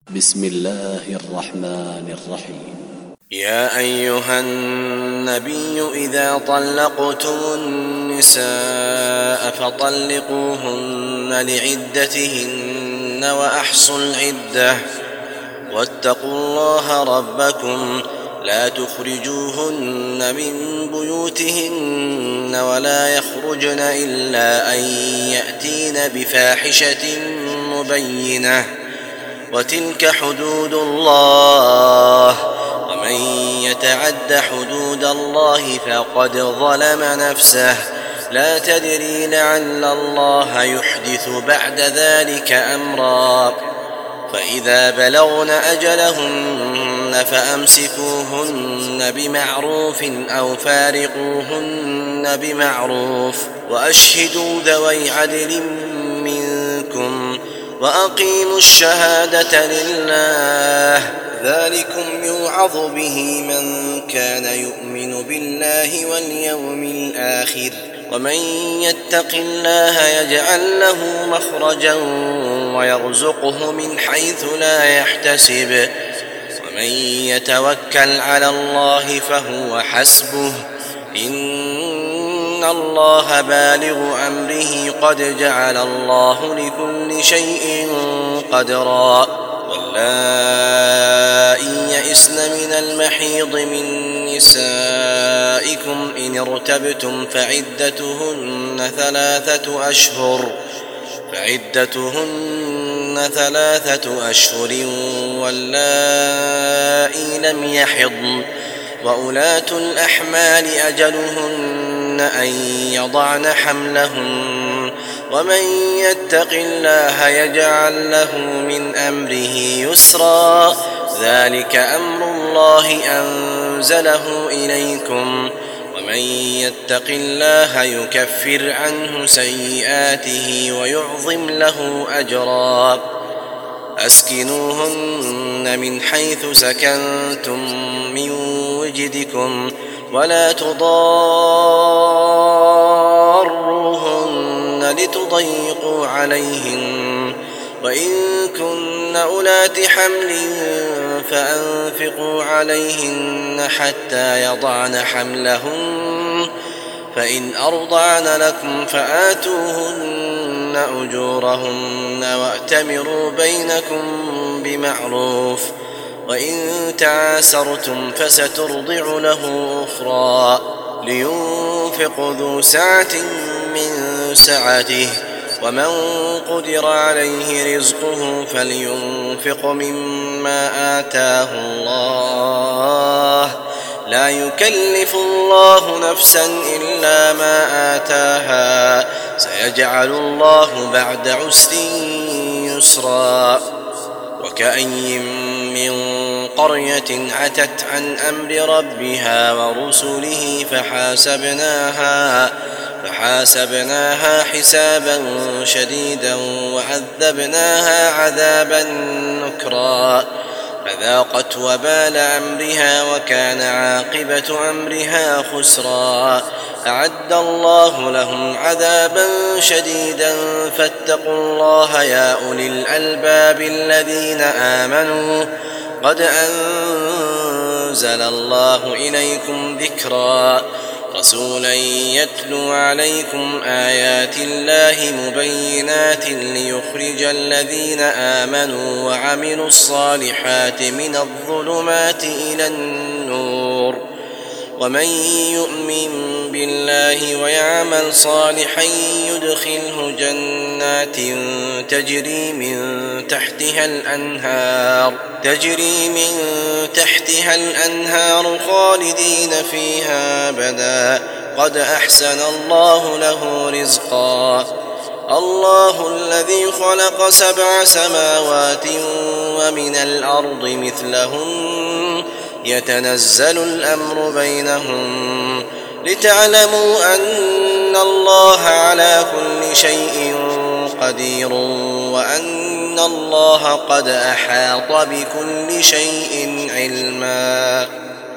بسم الله الرحمن الرحيم. يا أيها النبي إذا طلقتم النساء فطلقوهن لعدتهن وأحصوا العدة واتقوا الله ربكم لا تخرجوهن من بيوتهن ولا يخرجن إلا أن يأتين بفاحشة مبينة وتلك حدود الله ومن يتعد حدود الله فقد ظلم نفسه لا تدري لعل الله يحدث بعد ذلك أمرا فإذا بلغن أجلهن فأمسكوهن بمعروف أو فارقوهن بمعروف وأشهدوا ذوي عدل منكم وأقيموا الشهادة لله ذلكم يوعظ به من كان يؤمن بالله واليوم الآخر ومن يتق الله يجعل له مخرجا ويرزقه من حيث لا يحتسب ومن يتوكل على الله فهو حسبه إن الله بالغ أمره قد جعل الله لكل شيء قدرا واللائي يئسن من المحيض من نسائكم إن ارتبتم فعدتهن ثلاثة أشهر واللائي لم يحضن وأولاة الأحمال أجلهن أن يضعن حملهن ومن يتق الله يجعل له من أمره يسرا ذلك أمر الله أنزله إليكم ومن يتق الله يكفر عنه سيئاته ويعظم له أجرا أسكنوهن من حيث سكنتم من وجدكم ولا تضاروهن لتضيقوا عليهن وإن كن أولات حمل فأنفقوا عليهن حتى يضعن حملهن فإن أرضعن لكم فآتوهن أجورهن وأتمروا بينكم بمعروف وإن تعاسرتم فسترضع له أخرى لينفق ذو سعة من سعته ومن قدر عليه رزقه فلينفق مما آتاه الله لا يكلف الله نفسا إلا ما آتاها سيجعل الله بعد عسر يسرا وكأي من قرية عتت عن أمر ربها ورسله فحاسبناها حسابا شديدا وعذبناها عذابا نكرا فذاقت وبال أمرها وكان عاقبة أمرها خسرا أعد الله لهم عذابا شديدا فاتقوا الله يا أولي الألباب الذين آمنوا قد أنزل الله إليكم ذكرا رسولا يتلو عليكم آيات الله مبينات ليخرج الذين آمنوا وعملوا الصالحات من الظلمات إلى النور ومن يؤمن بالله ويعمل صالحا يدخله جنات تجري من تحتها الأنهار خالدين فيها أبدا قد أحسن الله له رزقا الله الذي خلق 7 سماوات ومن الأرض مثلهن يتنزل الأمر بينهم لتعلموا أن الله على كل شيء قدير وأن الله قد أحاط بكل شيء علما.